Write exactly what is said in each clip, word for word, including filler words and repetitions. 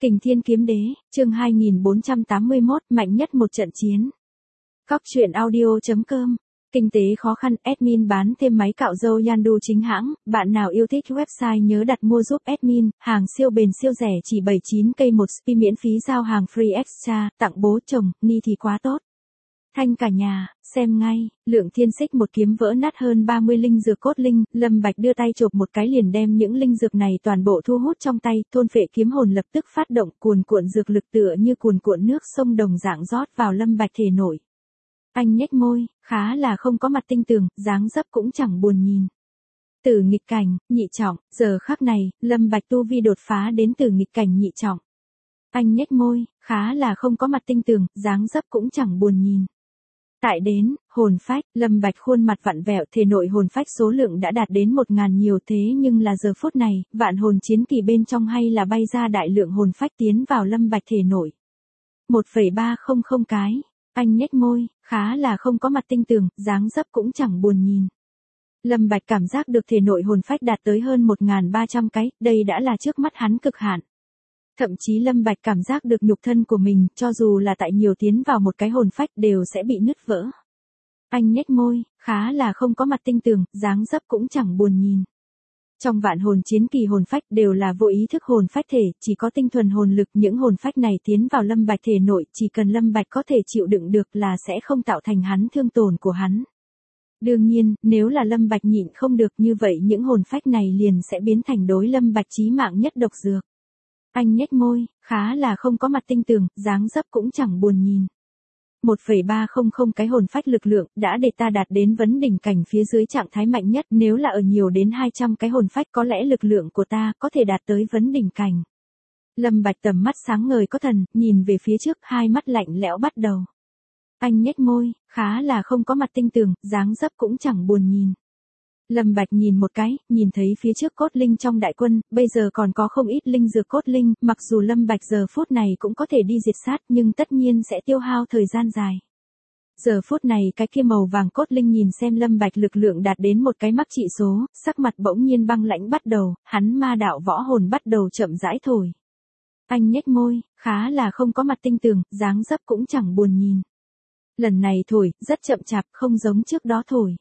Kình Thiên Kiếm Đế, chương hai nghìn bốn trăm tám mươi mốt, mạnh nhất một trận chiến. Cóc truyện audio chấm com. Kinh tế khó khăn, admin bán thêm máy cạo râu Yandu chính hãng, bạn nào yêu thích website nhớ đặt mua giúp admin, hàng siêu bền siêu rẻ chỉ bảy mươi chín cây một spi miễn phí giao hàng free extra, tặng bố chồng, ni thì quá tốt. Thanh cả nhà, xem ngay, Lượng Thiên Xích một kiếm vỡ nát hơn ba mươi linh dược cốt linh, Lâm Bạch đưa tay chộp một cái liền đem những linh dược này toàn bộ thu hút trong tay, thôn phệ kiếm hồn lập tức phát động, cuồn cuộn dược lực tựa như cuồn cuộn nước sông đồng dạng rót vào Lâm Bạch thể nội. Anh nhếch môi, khá là không có mặt tinh tường, dáng dấp cũng chẳng buồn nhìn. Tử nghịch cảnh, nhị trọng, giờ khắc này, Lâm Bạch tu vi đột phá đến tử nghịch cảnh nhị trọng. Anh nhếch môi, khá là không có mặt tinh tường, dáng dấp cũng chẳng buồn nhìn. Tại đến, hồn phách, Lâm Bạch khuôn mặt vặn vẹo, thể nội hồn phách số lượng đã đạt đến một ngàn nhiều, thế nhưng là giờ phút này, vạn hồn chiến kỳ bên trong hay là bay ra đại lượng hồn phách tiến vào Lâm Bạch thể nội. một phẩy ba không không cái, anh nhếch môi, khá là không có mặt tinh tường, dáng dấp cũng chẳng buồn nhìn. Lâm Bạch cảm giác được thể nội hồn phách đạt tới hơn một nghìn ba trăm cái, đây đã là trước mắt hắn cực hạn. Thậm chí Lâm Bạch cảm giác được nhục thân của mình, cho dù là tại nhiều tiến vào một cái hồn phách đều sẽ bị nứt vỡ. Anh nhếch môi, khá là không có mặt tinh tường, dáng dấp cũng chẳng buồn nhìn. Trong vạn hồn chiến kỳ hồn phách đều là vô ý thức hồn phách thể, chỉ có tinh thuần hồn lực, những hồn phách này tiến vào Lâm Bạch thể nội, chỉ cần Lâm Bạch có thể chịu đựng được là sẽ không tạo thành hắn thương tổn của hắn. Đương nhiên, nếu là Lâm Bạch nhịn không được như vậy những hồn phách này liền sẽ biến thành đối Lâm Bạch chí mạng nhất độc dược. Anh nhếch môi, khá là không có mặt tinh tường, dáng dấp cũng chẳng buồn nhìn. một phẩy ba không không cái hồn phách lực lượng, đã để ta đạt đến vấn đỉnh cảnh phía dưới trạng thái mạnh nhất, nếu là ở nhiều đến hai trăm cái hồn phách có lẽ lực lượng của ta có thể đạt tới vấn đỉnh cảnh. Lâm Bạch tầm mắt sáng ngời có thần, nhìn về phía trước, hai mắt lạnh lẽo bắt đầu. Anh nhếch môi, khá là không có mặt tinh tường, dáng dấp cũng chẳng buồn nhìn. Lâm Bạch nhìn một cái, nhìn thấy phía trước cốt linh trong đại quân, bây giờ còn có không ít linh dược cốt linh, mặc dù Lâm Bạch giờ phút này cũng có thể đi diệt sát nhưng tất nhiên sẽ tiêu hao thời gian dài. Giờ phút này cái kia màu vàng cốt linh nhìn xem Lâm Bạch lực lượng đạt đến một cái mắc trị số, sắc mặt bỗng nhiên băng lãnh bắt đầu, hắn ma đạo võ hồn bắt đầu chậm rãi thổi. Anh nhếch môi, khá là không có mặt tinh tường, dáng dấp cũng chẳng buồn nhìn. Lần này thổi, rất chậm chạp, không giống trước đó thổi.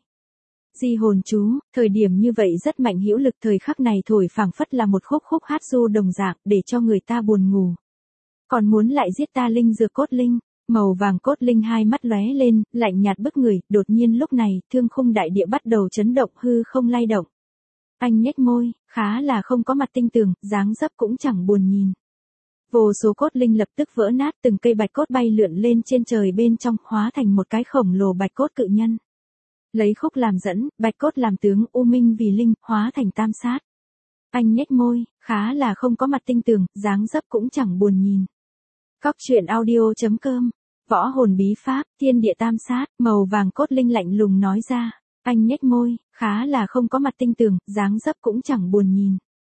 Di hồn chú, thời điểm như vậy rất mạnh hữu lực, thời khắc này thổi phảng phất là một khúc khúc hát du đồng dạng, để cho người ta buồn ngủ. Còn muốn lại giết ta linh dược cốt linh, màu vàng cốt linh hai mắt lóe lên, lạnh nhạt bức người, đột nhiên lúc này, thương khung đại địa bắt đầu chấn động, hư không lay động. Anh nhếch môi, khá là không có mặt tinh tường, dáng dấp cũng chẳng buồn nhìn. Vô số cốt linh lập tức vỡ nát, từng cây bạch cốt bay lượn lên trên trời bên trong, hóa thành một cái khổng lồ bạch cốt cự nhân. Lấy khúc làm dẫn, bạch cốt làm tướng, u minh vì linh, hóa thành tam sát. Anh nhếch môi, khá là không có mặt tinh tường, dáng dấp cũng chẳng buồn nhìn. Cóc truyện audio chấm com. Võ hồn bí pháp, thiên địa tam sát, màu vàng cốt linh lạnh lùng nói ra. Anh nhếch môi, khá là không có mặt tinh tường, dáng dấp cũng chẳng buồn nhìn.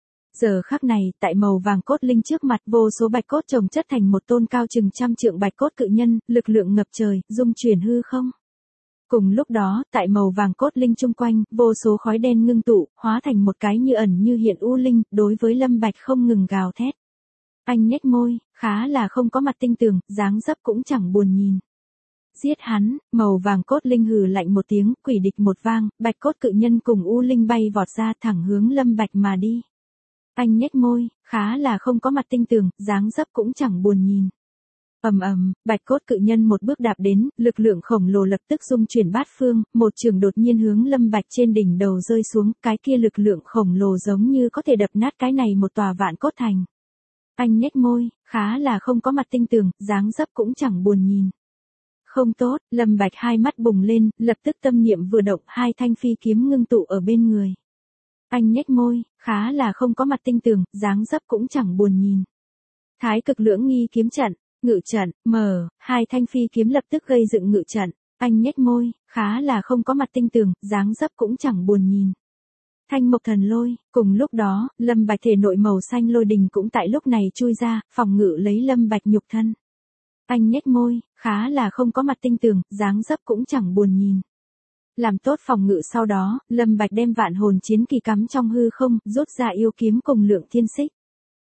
Giờ khắc này, tại màu vàng cốt linh trước mặt, vô số bạch cốt chồng chất thành một tôn cao chừng trăm trượng bạch cốt cự nhân, lực lượng ngập trời, dung chuyển hư không. Cùng lúc đó, tại màu vàng cốt linh chung quanh, vô số khói đen ngưng tụ, hóa thành một cái như ẩn như hiện u linh, đối với Lâm Bạch không ngừng gào thét. Anh nhếch môi, khá là không có mặt tinh tường, dáng dấp cũng chẳng buồn nhìn. Giết hắn, màu vàng cốt linh hừ lạnh một tiếng, quỷ địch một vang, bạch cốt cự nhân cùng u linh bay vọt ra thẳng hướng Lâm Bạch mà đi. Anh nhếch môi, khá là không có mặt tinh tường, dáng dấp cũng chẳng buồn nhìn. Ầm ầm, bạch cốt cự nhân một bước đạp đến, lực lượng khổng lồ lập tức dung chuyển bát phương, một trường đột nhiên hướng Lâm Bạch trên đỉnh đầu rơi xuống, cái kia lực lượng khổng lồ giống như có thể đập nát cái này một tòa vạn cốt thành. Anh nhếch môi, khá là không có mặt tinh tường, dáng dấp cũng chẳng buồn nhìn. Không tốt, Lâm Bạch hai mắt bùng lên, lập tức tâm niệm vừa động, hai thanh phi kiếm ngưng tụ ở bên người. Anh nhếch môi, khá là không có mặt tinh tường, dáng dấp cũng chẳng buồn nhìn. Thái cực lưỡng nghi kiếm trận. Ngự trận, mở, hai thanh phi kiếm lập tức gây dựng ngự trận, anh nhếch môi, khá là không có mặt tinh tường, dáng dấp cũng chẳng buồn nhìn. Thanh mộc thần lôi, cùng lúc đó, Lâm Bạch thể nội màu xanh lôi đình cũng tại lúc này chui ra, phòng ngự lấy Lâm Bạch nhục thân. Anh nhếch môi, khá là không có mặt tinh tường, dáng dấp cũng chẳng buồn nhìn. Làm tốt phòng ngự sau đó, Lâm Bạch đem vạn hồn chiến kỳ cắm trong hư không, rút ra yêu kiếm cùng Lượng Thiên Xích.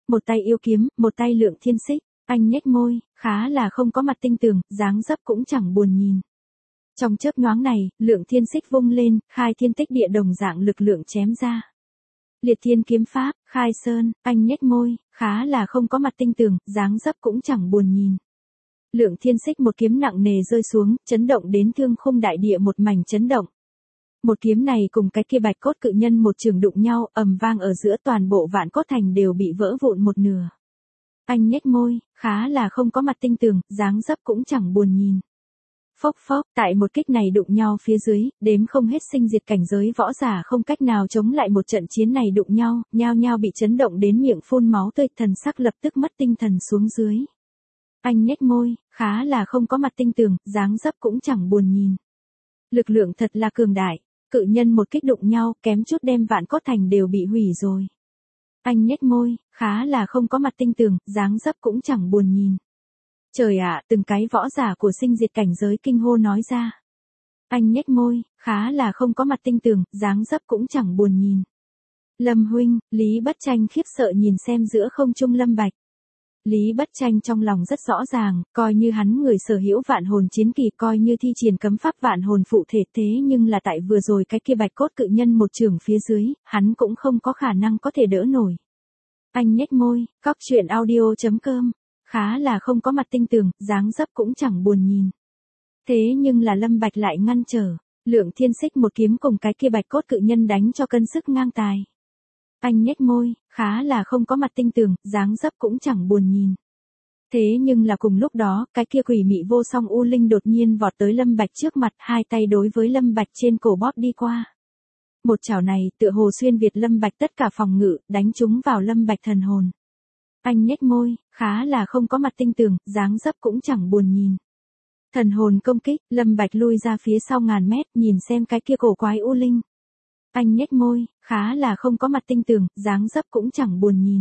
Một tay yêu kiếm, một tay lượng thiên xích. Anh nhếch môi, khá là không có mặt tinh tường, dáng dấp cũng chẳng buồn nhìn. Trong chớp nhoáng này, lượng thiên xích vung lên, khai thiên tích địa đồng dạng lực lượng chém ra. Liệt thiên kiếm pháp, khai sơn, anh nhếch môi, khá là không có mặt tinh tường, dáng dấp cũng chẳng buồn nhìn. Lượng thiên xích một kiếm nặng nề rơi xuống, chấn động đến thương khung đại địa một mảnh chấn động. Một kiếm này cùng cái kia bạch cốt cự nhân một trường đụng nhau, ầm vang ở giữa toàn bộ vạn cốt thành đều bị vỡ vụn một nửa. Anh nhếch môi, khá là không có mặt tinh tường, dáng dấp cũng chẳng buồn nhìn. Phốc phốc, tại một kích này đụng nhau phía dưới, đếm không hết sinh diệt cảnh giới võ giả không cách nào chống lại một trận chiến này đụng nhau, nhao nhao bị chấn động đến miệng phun máu tươi, thần sắc lập tức mất tinh thần xuống dưới. Anh nhếch môi, khá là không có mặt tinh tường, dáng dấp cũng chẳng buồn nhìn. Lực lượng thật là cường đại, cự nhân một kích đụng nhau, kém chút đem vạn cốt thành đều bị hủy rồi. Anh nhếch môi, khá là không có mặt tinh tường, dáng dấp cũng chẳng buồn nhìn. Trời ạ, từng cái võ giả của sinh diệt cảnh giới kinh hô nói ra. Anh nhếch môi, khá là không có mặt tinh tường, dáng dấp cũng chẳng buồn nhìn. Lâm huynh, Lý Bất Tranh khiếp sợ nhìn xem giữa không trung Lâm Bạch. Lý Bất Tranh trong lòng rất rõ ràng, coi như hắn người sở hữu vạn hồn chiến kỳ, coi như thi triển cấm pháp vạn hồn phụ thể, thế nhưng là tại vừa rồi cái kia bạch cốt cự nhân một trường phía dưới, hắn cũng không có khả năng có thể đỡ nổi. Anh nhếch môi, cóc truyện audio chấm com, khá là không có mặt tinh tường, dáng dấp cũng chẳng buồn nhìn. Thế nhưng là Lâm Bạch lại ngăn trở, lượng thiên xích một kiếm cùng cái kia bạch cốt cự nhân đánh cho cân sức ngang tài. Anh nhếch môi, khá là không có mặt tinh tường, dáng dấp cũng chẳng buồn nhìn. Thế nhưng là cùng lúc đó, cái kia quỷ mị vô song u linh đột nhiên vọt tới Lâm Bạch trước mặt, hai tay đối với Lâm Bạch trên cổ bóp đi qua. Một chảo này, tựa hồ xuyên việt Lâm Bạch tất cả phòng ngự, đánh trúng vào Lâm Bạch thần hồn. Anh nhếch môi, khá là không có mặt tinh tường, dáng dấp cũng chẳng buồn nhìn. Thần hồn công kích, Lâm Bạch lui ra phía sau ngàn mét, nhìn xem cái kia cổ quái u linh. Anh nhếch môi, khá là không có mặt tinh tường, dáng dấp cũng chẳng buồn nhìn.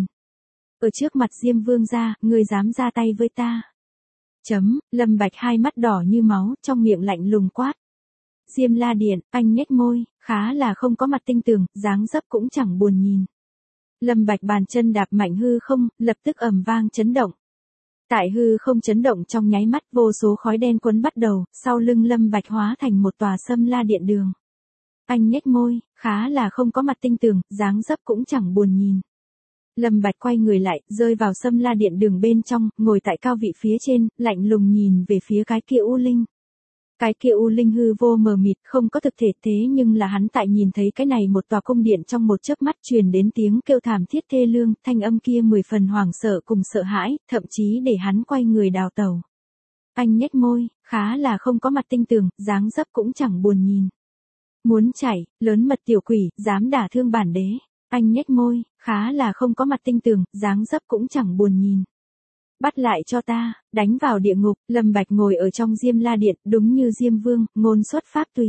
Ở trước mặt Diêm Vương gia, ngươi dám ra tay với ta. Chấm, Lâm Bạch hai mắt đỏ như máu, trong miệng lạnh lùng quát. Diêm La Điện, anh nhếch môi, khá là không có mặt tinh tường, dáng dấp cũng chẳng buồn nhìn. Lâm Bạch bàn chân đạp mạnh hư không, lập tức ầm vang chấn động. Tại hư không chấn động trong nháy mắt, vô số khói đen quấn bắt đầu, sau lưng Lâm Bạch hóa thành một tòa Sâm La Điện đường. Anh nhếch môi, khá là không có mặt tinh tường, dáng dấp cũng chẳng buồn nhìn. Lâm Bạch quay người lại, rơi vào Sâm La Điện đường bên trong, ngồi tại cao vị phía trên, lạnh lùng nhìn về phía cái kia u linh. Cái kia u linh hư vô mờ mịt, không có thực thể, thế nhưng là hắn tại nhìn thấy cái này một tòa cung điện trong một chớp mắt truyền đến tiếng kêu thảm thiết thê lương, thanh âm kia mười phần hoảng sợ cùng sợ hãi, thậm chí để hắn quay người đào tẩu. Anh nhếch môi, khá là không có mặt tinh tường, dáng dấp cũng chẳng buồn nhìn. Muốn chạy, lớn mật tiểu quỷ, dám đả thương bản đế. Anh nhếch môi, khá là không có mặt tinh tường, dáng dấp cũng chẳng buồn nhìn. Bắt lại cho ta, đánh vào địa ngục. Lâm Bạch ngồi ở trong Diêm La Điện, đúng như Diêm Vương, ngôn xuất pháp tùy.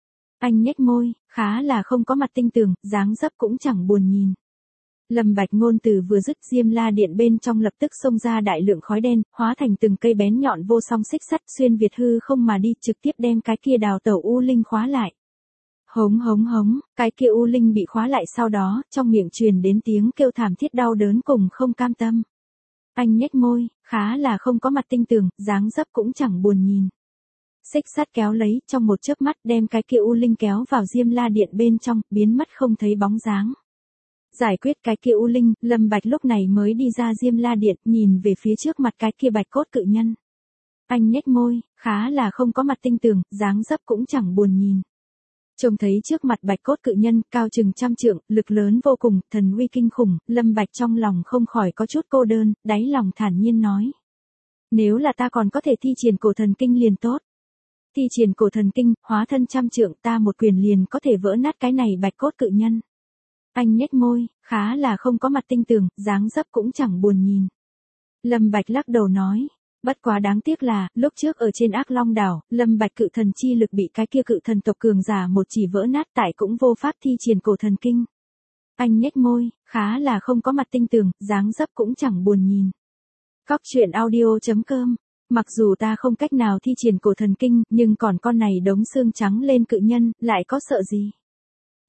Anh nhếch môi, khá là không có mặt tinh tường, dáng dấp cũng chẳng buồn nhìn. Lâm Bạch ngôn từ vừa dứt, Diêm La Điện bên trong lập tức xông ra đại lượng khói đen, hóa thành từng cây bén nhọn vô song xích sắt, xuyên việt hư không mà đi, trực tiếp đem cái kia đào tẩu u linh khóa lại. Hống hống hống, cái kia u linh bị khóa lại, sau đó, trong miệng truyền đến tiếng kêu thảm thiết đau đớn cùng không cam tâm. Anh nhếch môi, khá là không có mặt tinh tường, dáng dấp cũng chẳng buồn nhìn. Xích sắt kéo lấy, trong một chớp mắt đem cái kia u linh kéo vào Diêm La Điện bên trong, biến mất không thấy bóng dáng. Giải quyết cái kia u linh, Lâm Bạch lúc này mới đi ra Diêm La Điện, nhìn về phía trước mặt cái kia bạch cốt cự nhân. Anh nhếch môi, khá là không có mặt tinh tường, dáng dấp cũng chẳng buồn nhìn. Trông thấy trước mặt bạch cốt cự nhân, cao chừng trăm trượng, lực lớn vô cùng, thần uy kinh khủng, Lâm Bạch trong lòng không khỏi có chút cô đơn, đáy lòng thản nhiên nói. Nếu là ta còn có thể thi triển cổ thần kinh liền tốt. Thi triển cổ thần kinh, hóa thân trăm trượng, ta một quyền liền có thể vỡ nát cái này bạch cốt cự nhân. Anh nhếch môi, khá là không có mặt tinh tường, dáng dấp cũng chẳng buồn nhìn. Lâm Bạch lắc đầu nói. Bất quá đáng tiếc là, lúc trước ở trên Ác Long đảo, Lâm Bạch cự thần chi lực bị cái kia cự thần tộc cường giả một chỉ vỡ nát, tại cũng vô pháp thi triển cổ thần kinh. Anh nhếch môi, khá là không có mặt tinh tường, dáng dấp cũng chẳng buồn nhìn. Cóc truyện audio chấm com, mặc dù ta không cách nào thi triển cổ thần kinh, nhưng còn con này đống xương trắng lên cự nhân, lại có sợ gì?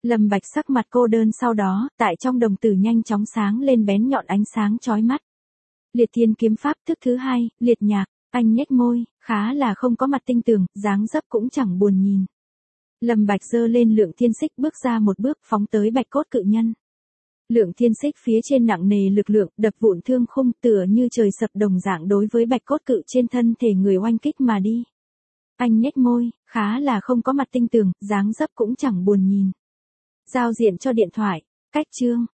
Lâm Bạch sắc mặt cô đơn sau đó, tại trong đồng tử nhanh chóng sáng lên bén nhọn ánh sáng chói mắt. Liệt thiên kiếm pháp thức thứ hai, liệt nhạc, anh nhếch môi, khá là không có mặt tinh tường, dáng dấp cũng chẳng buồn nhìn. Lâm Bạch giơ lên Lượng Thiên Xích bước ra một bước phóng tới bạch cốt cự nhân. Lượng Thiên Xích phía trên nặng nề lực lượng, đập vụn thương khung tựa như trời sập đồng dạng đối với bạch cốt cự trên thân thể người oanh kích mà đi. Anh nhếch môi, khá là không có mặt tinh tường, dáng dấp cũng chẳng buồn nhìn. Giao diện cho điện thoại, cách chương.